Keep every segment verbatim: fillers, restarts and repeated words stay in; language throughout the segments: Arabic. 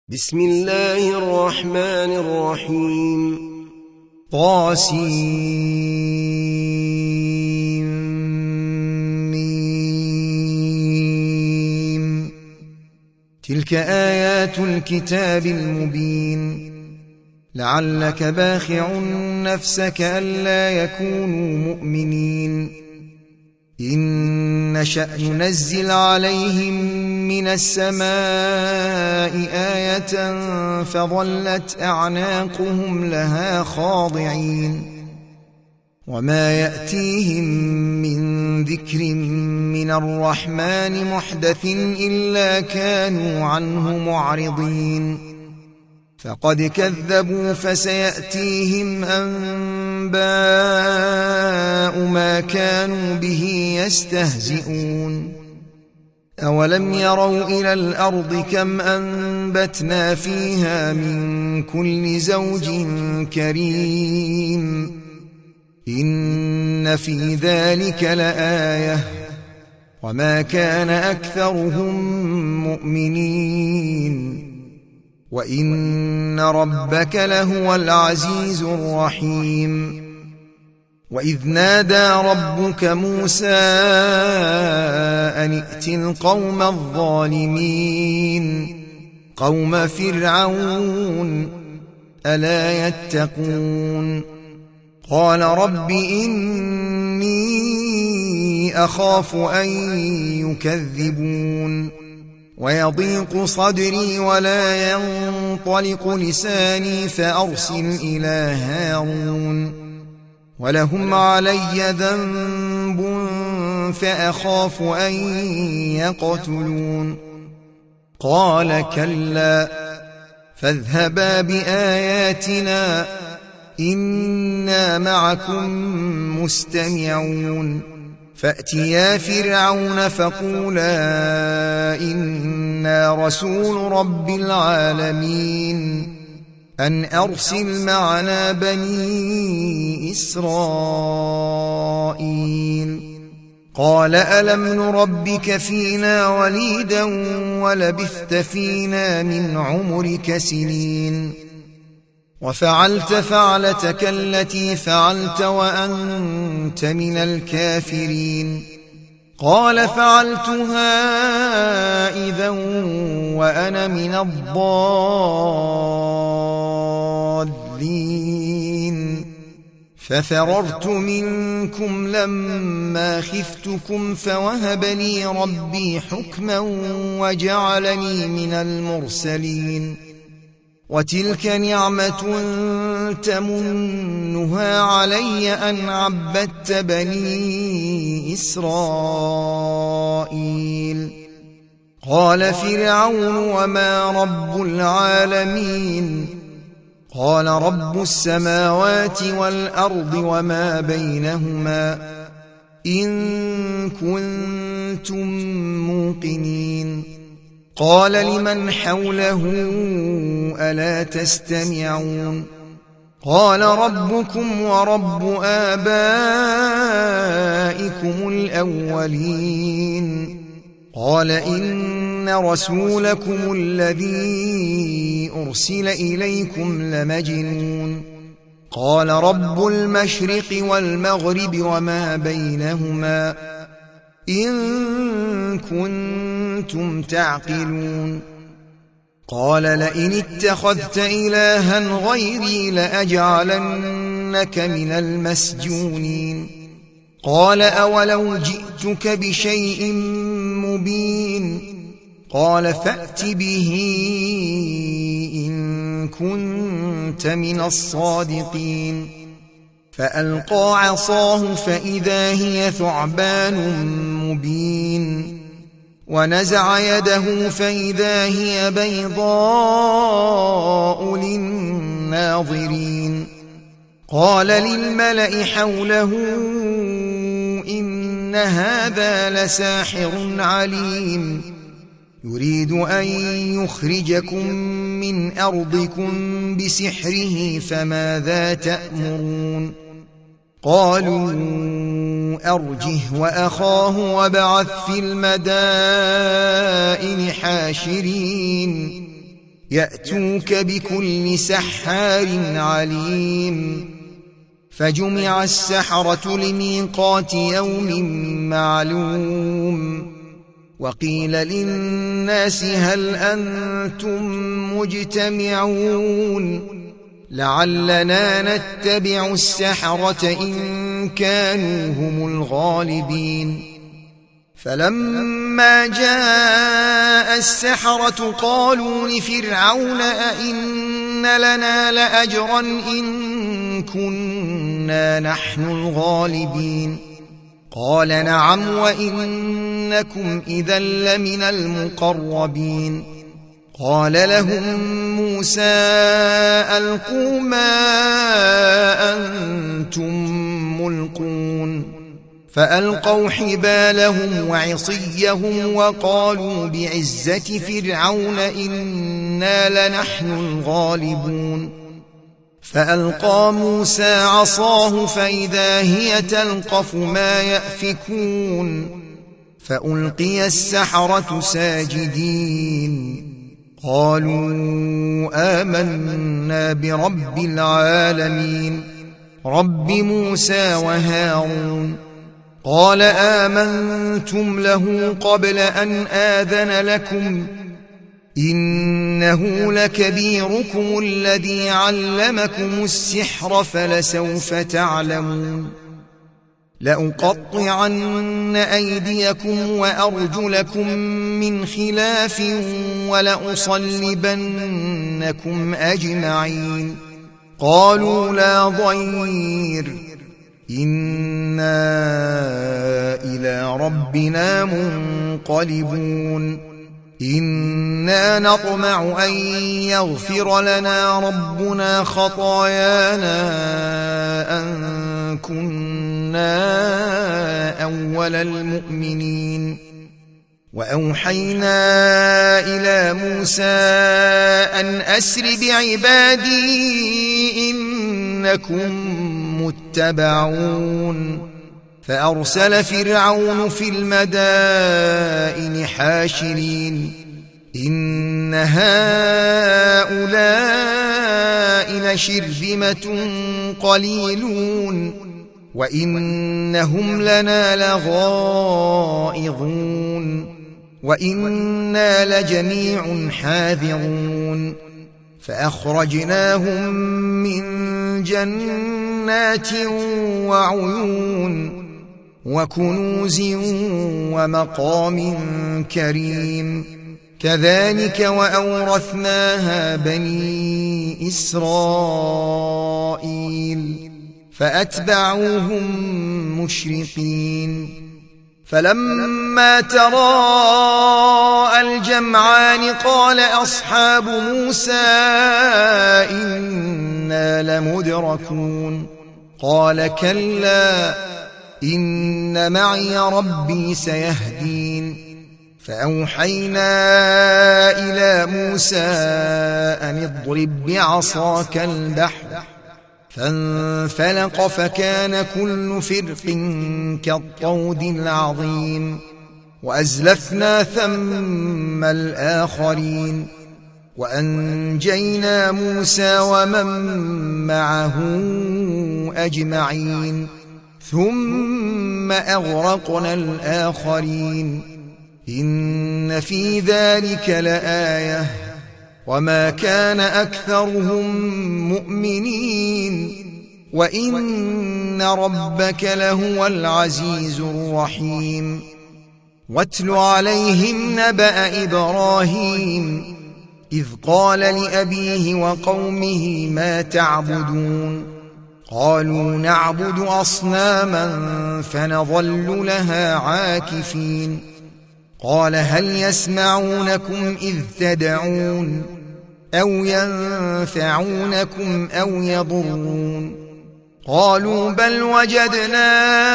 بسم الله الرحمن الرحيم طاسيم تلك آيات الكتاب المبين لعلك باخع نفسك ألا يكونوا مؤمنين إن نشأ ننزل عليهم من السماء آية فظلت أعناقهم لها خاضعين وما يأتيهم من ذكر من الرحمن محدث إلا كانوا عنه معرضين فقد كذبوا فسيأتيهم أنباء ما كانوا به يستهزئون أولم يروا إلى الأرض كم أنبتنا فيها من كل زوج كريم إن في ذلك لآية وما كان أكثرهم مؤمنين وإن ربك لهو العزيز الرحيم وإذ نادى ربك موسى أن ائت القوم الظالمين قوم فرعون ألا يتقون قال رب إني أخاف أن يكذبون ويضيق صدري ولا ينطلق لساني فأرسل إلى هارون ولهم علي ذنب فأخاف أن يقتلون قال كلا فاذهبا بآياتنا إنا معكم مستمعون فأتيا فرعون فقولا إنا رسول رب العالمين أن أرسل معنا بني إسرائيل قال ألم نربك فينا وليدا ولبثت فينا من عمرك سنين وفعلت فعلتك التي فعلت وأنت من الكافرين قال فعلتها إذا وأنا من الضالين ففررت منكم لما خفتكم فوهب لي ربي حكما وجعلني من المرسلين وتلك نعمة تمنها علي أن عبدت بني إسرائيل قال فرعون وما رب العالمين قال رب السماوات والأرض وما بينهما إن كنتم موقنين قال لمن حوله ألا تستمعون قال ربكم ورب آبائكم الأولين قال إن رسولكم الذي أرسل إليكم لمجنون قال رب المشرق والمغرب وما بينهما إن كنتم تعقلون قال لئن اتخذت إلها غيري لأجعلنك من المسجونين قال أولو جئتك بشيء مبين قال فأت به إن كنت من الصادقين فألقى عصاه فإذا هي ثعبان مبين ونزع يده فإذا هي بيضاء للناظرين قال للملأ حوله إن هذا لساحر عليم يريد أن يخرجكم من أرضكم بسحره فماذا تأمرون قالوا أرجه وأخاه وابعث في المدائن حاشرين يأتوك بكل سحار عليم فجمع السحرة لميقات يوم معلوم وقيل للناس هل أنتم مجتمعون لعلنا نتبع السحرة إن كانوا هم الغالبين فلما جاء السحرة قالوا لفرعون أئن لنا لأجرا إن كنا نحن الغالبين قال نعم وإنكم إذا لمن المقربين قال لهم موسى ألقوا ما أنتم ملقون فألقوا حبالهم وعصيهم وقالوا بعزة فرعون إنا لنحن الغالبون فألقى موسى عصاه فإذا هي تلقف ما يأفكون فألقي السحرة ساجدين قالوا آمنا برب العالمين رب موسى وهارون قال آمنتم له قبل أن آذن لكم إنه لكبيركم الذي علمكم السحر فلسوف تعلمون لأقطعن أيديكم وأرجلكم من خلاف ولأصلبنكم أجمعين قالوا لا ضير إنا إلى ربنا منقلبون إنا نطمع أن يغفر لنا ربنا خطايانا أن كنا أول المؤمنين وأوحينا إلى موسى أن أسر بعبادي إنكم متبعون فأرسل فرعون في المدائن حاشرين إن هؤلاء لشرذمة قليلون وإنهم لنا لغائظون وإنا لجميع حاذرون فأخرجناهم من جنات وعيون وكنوز ومقام كريم كذلك وأورثناها بني إسرائيل فأتبعوهم مشرقين فلما تراءى الجمعان قال أصحاب موسى إنا لمدركون قال كلا إن معي ربي سيهدين فأوحينا إلى موسى أن اضرب بعصاك البحر فانفلق فكان كل فرق كالطود العظيم وأزلفنا ثم الآخرين وأنجينا موسى ومن معه أجمعين ثم أغرقنا الآخرين إن في ذلك لآية وما كان أكثرهم مؤمنين وإن ربك لهو العزيز الرحيم واتل عليهم نبأ إبراهيم إذ قال لأبيه وقومه ما تعبدون قالوا نعبد أصناما فنظل لها عاكفين قال هل يسمعونكم إذ تدعون أو ينفعونكم أو يضرون قالوا بل وجدنا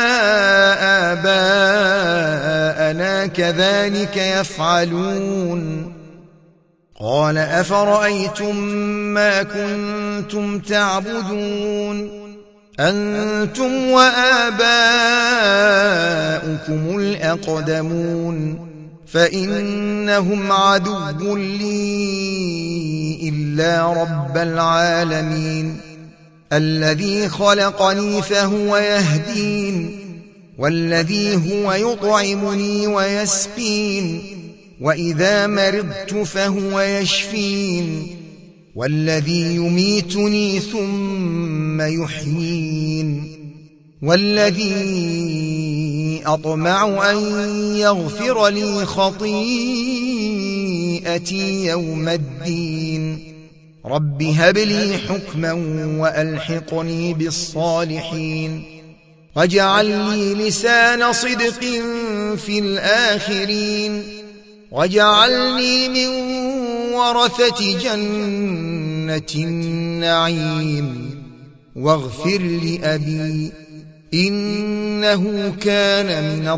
آباءنا كذلك يفعلون قال أفرأيتم ما كنتم تعبدون أنتم وآباؤكم الأقدمون فإنهم عدو لي إلا رب العالمين الذي خلقني فهو يهدين والذي هو يطعمني ويسقين وإذا مرضت فهو يشفين والذي يميتني ثم يحيين والذي أطمع أن يغفر لي خطيئتي يوم الدين رب هب لي حكما وألحقني بالصالحين واجعل لي لسان صدق في الآخرين واجعلني من ورثة جنة النعيم واغفر لأبي إنه كان من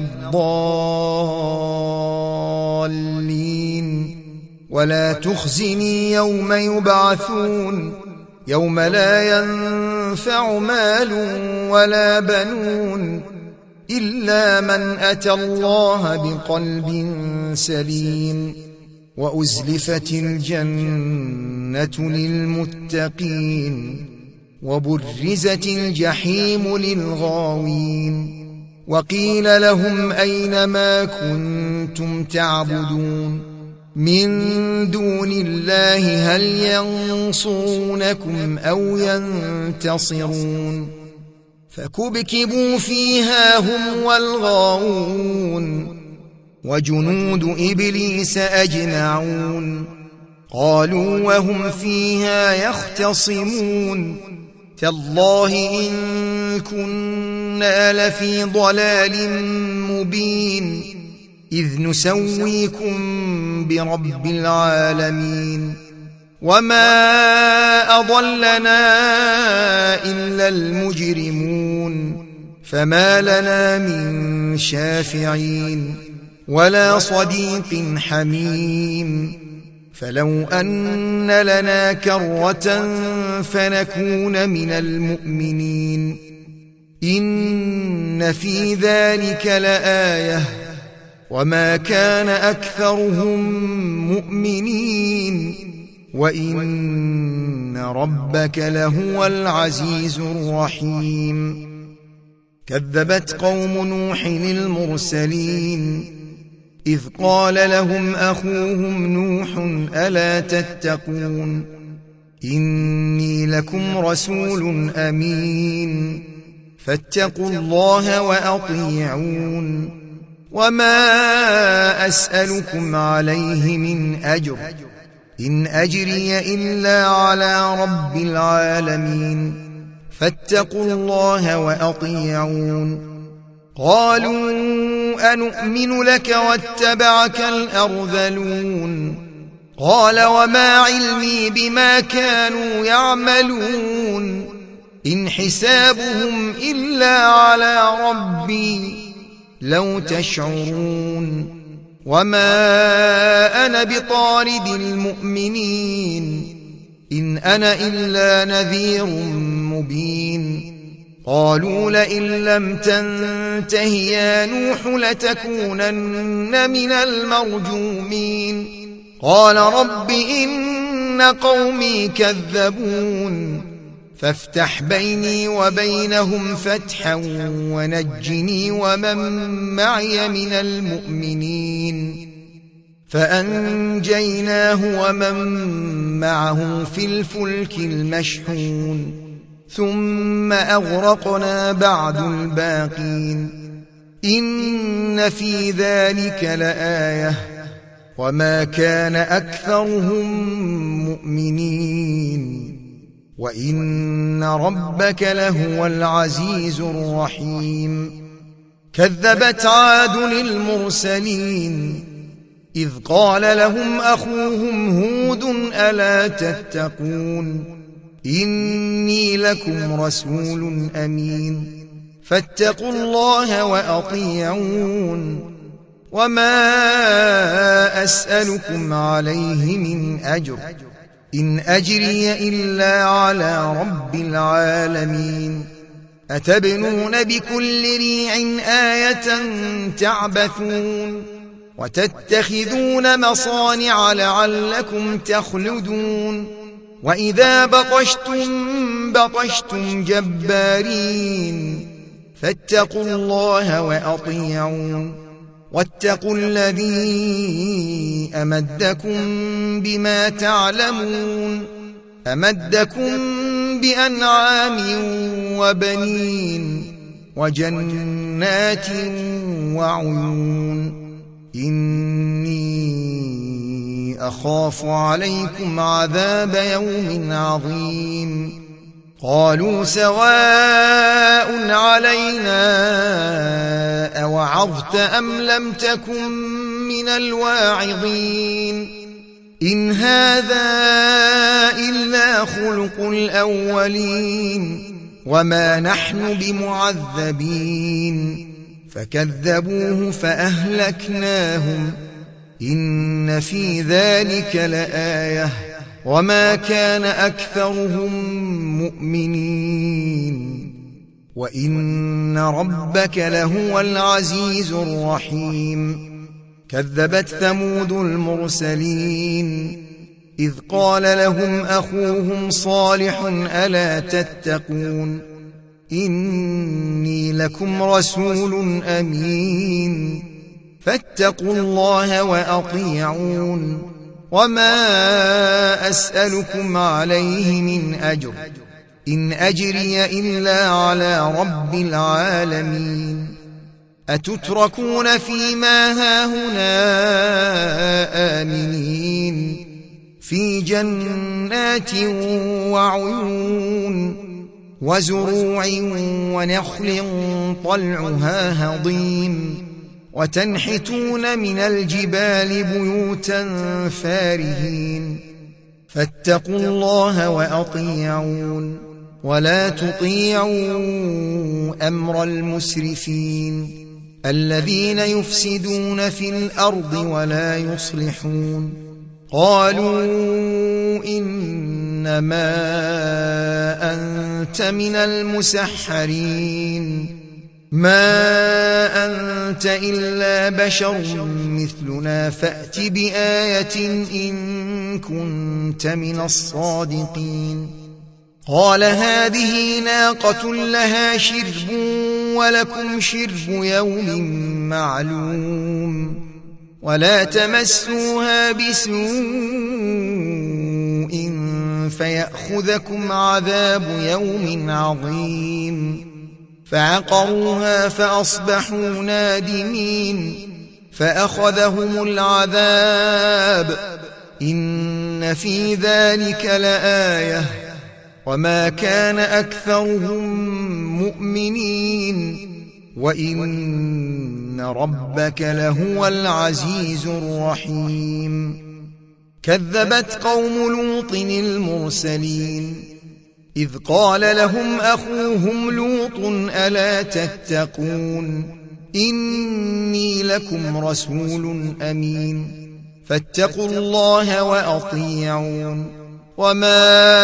الضالين ولا تخزني يوم يبعثون يوم لا ينفع مال ولا بنون إلا من أتى الله بقلب سليم وأزلفت الجنة للمتقين وبرزت الجحيم للغاوين وقيل لهم أين ما كنتم تعبدون من دون الله هل ينصرونكم أو ينتصرون فكبكبوا فيها هم والغاوون وجنود إبليس أجمعون قالوا وهم فيها يختصمون تالله إن كنا لفي ضلال مبين إذ نسويكم برب العالمين وما أضلنا إلا المجرمون فما لنا من شافعين ولا صديق حميم فلو أن لنا كرة فنكون من المؤمنين إن في ذلك لآية وما كان أكثرهم مؤمنين وإن ربك لهو العزيز الرحيم كذبت قوم نوح المرسلين إذ قال لهم أخوهم نوح ألا تتقون إني لكم رسول أمين فاتقوا الله وأطيعون وما أسألكم عليه من أجر إن أجري إلا على رب العالمين فاتقوا الله وأطيعون قالوا أنؤمن لك واتبعك الأرذلون قال وما علمي بما كانوا يعملون إن حسابهم إلا على ربي لو تشعرون وما أنا بطارد المؤمنين إن أنا إلا نذير مبين قالوا لئن لم تنته يا نوح لتكونن من المرجومين قال رب إن قومي كذبون فافتح بيني وبينهم فتحا ونجني ومن معي من المؤمنين فأنجيناه ومن معه في الفلك المشحون ثم أغرقنا بعد الباقين إن في ذلك لآية وما كان أكثرهم مؤمنين وإن ربك لهو العزيز الرحيم كذبت عاد المرسلين إذ قال لهم أخوهم هود ألا تتقون إني لكم رسول أمين فاتقوا الله وأطيعون وما أسألكم عليه من أجر إن أجري إلا على رب العالمين أتبنون بكل ريع آية تعبثون وتتخذون مصانع لعلكم تخلدون وإذا بطشتم بطشتم جبارين فاتقوا الله وأطيعون واتقوا الذي أمدكم بما تعلمون أمدكم بأنعام وبنين وجنات وعيون إني أخاف عليكم عذاب يوم عظيم قالوا سواء علينا أوعظت أم لم تكن من الواعظين إن هذا إلا خلق الأولين وما نحن بمعذبين فكذبوه فأهلكناهم إن في ذلك لآية وما كان أكثرهم مؤمنين وإن ربك لهو العزيز الرحيم كذبت ثمود المرسلين إذ قال لهم أخوهم صالح ألا تتقون إني لكم رسول أمين فاتقوا الله وأطيعون وما أسألكم عليه من أجر إن أجري إلا على رب العالمين أتتركون فيما هاهنا آمنين في جنات وعيون وزروع ونخل طلعها هضيم وتنحتون من الجبال بيوتا فارهين فاتقوا الله وأطيعون ولا تطيعوا أمر المسرفين الذين يفسدون في الأرض ولا يصلحون قالوا إنما أنت من المسحرين ما أنت إلا بشر مثلنا فأت بآية إن كنت من الصادقين قال هذه ناقة لها شرب ولكم شرب يوم معلوم ولا تمسوها بسوء فيأخذكم عذاب يوم عظيم فعقروها فأصبحوا نادمين فأخذهم العذاب إن في ذلك لآية وما كان أكثرهم مؤمنين وإن ربك لهو العزيز الرحيم كذبت قوم لوط المرسلين إذ قال لهم أخوهم لوط ألا تتقون إني لكم رسول أمين فاتقوا الله وأطيعون وما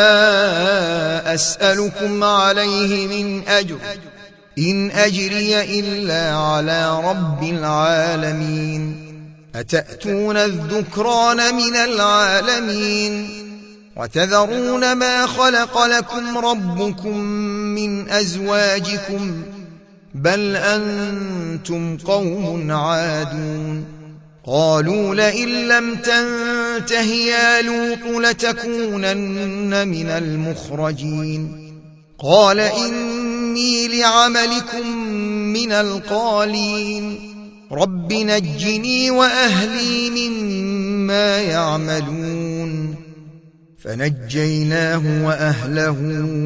أسألكم عليه من أجر إن أجري إلا على رب العالمين أتأتون الذكران من العالمين وتذرون ما خلق لكم ربكم من أزواجكم بل أنتم قوم عادون قالوا لئن لم تنته يا لوط لتكونن من المخرجين قال إني لعملكم من القالين رب نجني وأهلي مما يعملون فنجيناه وأهله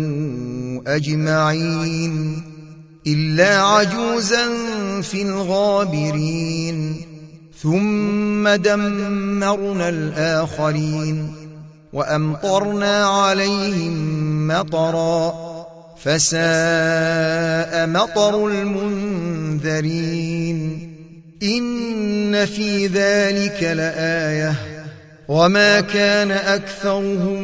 أجمعين إلا عجوزا في الغابرين ثم دمرنا الآخرين وأمطرنا عليهم مطرا فساء مطر المنذرين إن في ذلك لآية وما كان أكثرهم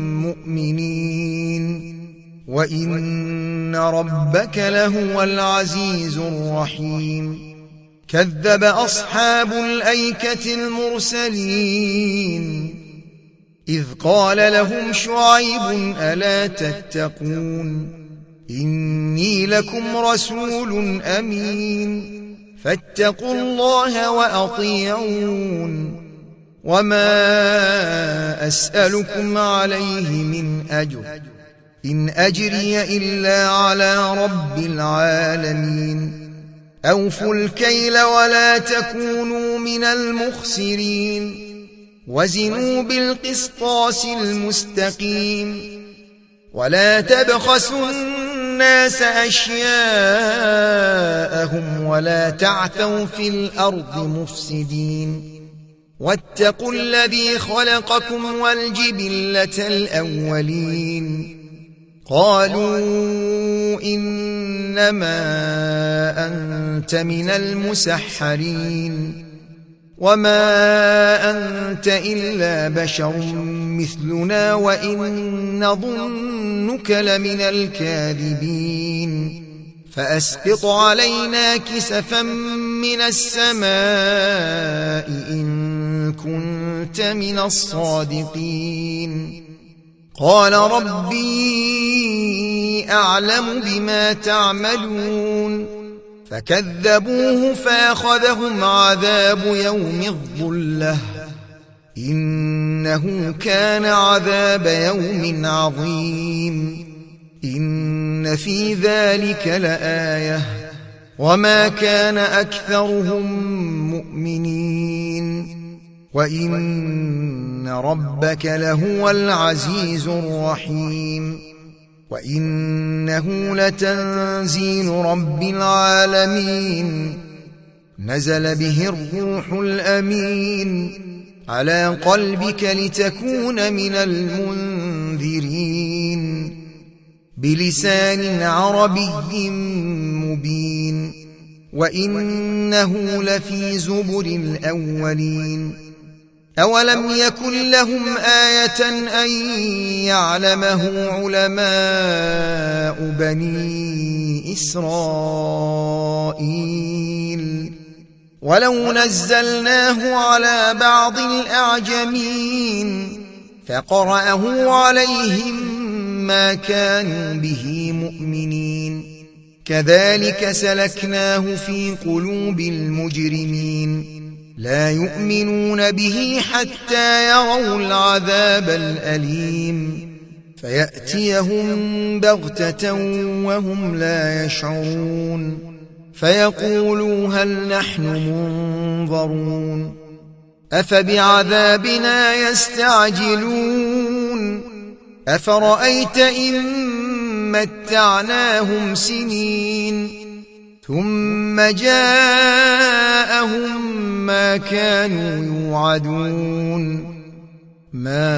مؤمنين وإن ربك لهو العزيز الرحيم كذب أصحاب الأيكة المرسلين إذ قال لهم شعيب ألا تتقون إني لكم رسول أمين فاتقوا الله وأطيعون وما أسألكم عليه من أجر إن أجري إلا على رب العالمين أوفوا الكيل ولا تكونوا من المخسرين وزنوا بالقسطاس المستقيم ولا تبخسوا الناس أشياءهم ولا تعثوا في الأرض مفسدين واتقوا الذي خلقكم والجبلة الأولين قالوا إنما أنت من المسحرين وما أنت إلا بشر مثلنا وإن نظنك لمن الكاذبين فأسقط علينا كسفا من السماء إن كنت من الصادقين قال ربي أعلم بما تعملون فكذبوه فأخذهم عذاب يوم الظلة إنه كان عذاب يوم عظيم إن في ذلك لآية وما كان أكثرهم مؤمنين وإن ربك لهو العزيز الرحيم وإنه لتنزيل رب العالمين نزل به الروح الأمين على قلبك لتكون من المنذرين بلسان عربي مبين وإنه لفي زبر الأولين أولم يكن لهم آية أن يعلمه علماء بني إسرائيل ولو نزلناه على بعض الأعجمين فقرأه عليهم ما كانوا به مؤمنين كذلك سلكناه في قلوب المجرمين لا يؤمنون به حتى يروا العذاب الأليم فيأتيهم بغتة وهم لا يشعرون فيقولوا هل نحن منظرون أفبعذابنا يستعجلون أفرأيت إن متعناهم سنين ثم جاءهم ما كانوا يوعدون ما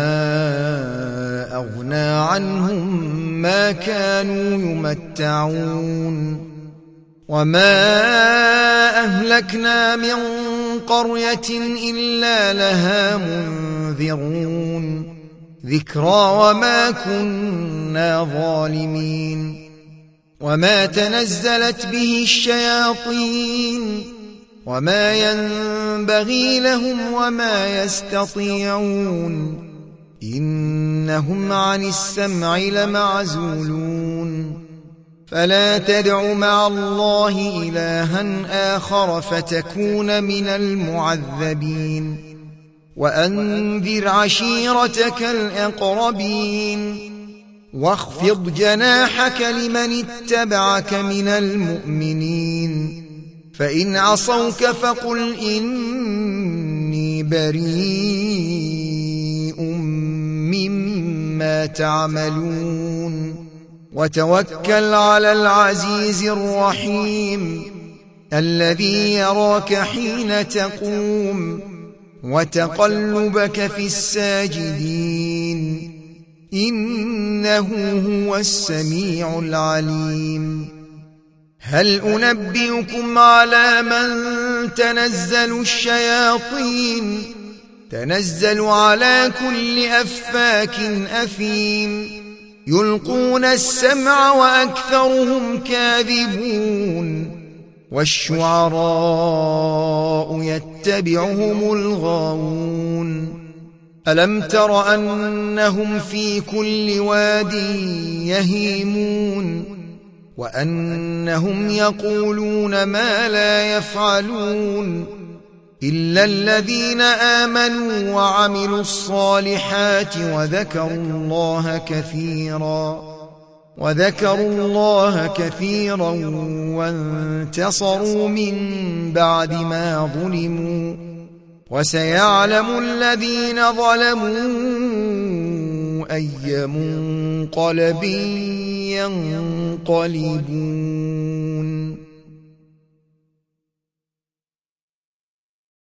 أغنى عنهم ما كانوا يمتعون وما أهلكنا من قرية إلا لها منذرون ذكرى وما كنا ظالمين وما تنزلت به الشياطين وما ينبغي لهم وما يستطيعون إنهم عن السمع لمعزولون فلا تدع مع الله إلها آخر فتكون من المعذبين وأنذر عشيرتك الأقربين واخفض جناحك لمن اتبعك من المؤمنين فإن عصوك فقل إني بريء مما تعملون وتوكل على العزيز الرحيم الذي يراك حين تقوم وتقلبك في الساجدين إنه هو السميع العليم هل أنبئكم على من تنزل الشياطين تنزل على كل أفاك أثيم يلقون السمع وأكثرهم كاذبون والشعراء يتبعهم الغاوون ألم تر أنهم في كل واد يهيمون وأنهم يقولون ما لا يفعلون إلا الذين آمنوا وعملوا الصالحات وذكروا الله كثيرا وذكروا الله كثيرا وانتصروا من بعد ما ظلموا وسيعلم الذين ظلموا أي منقلب ينقلبون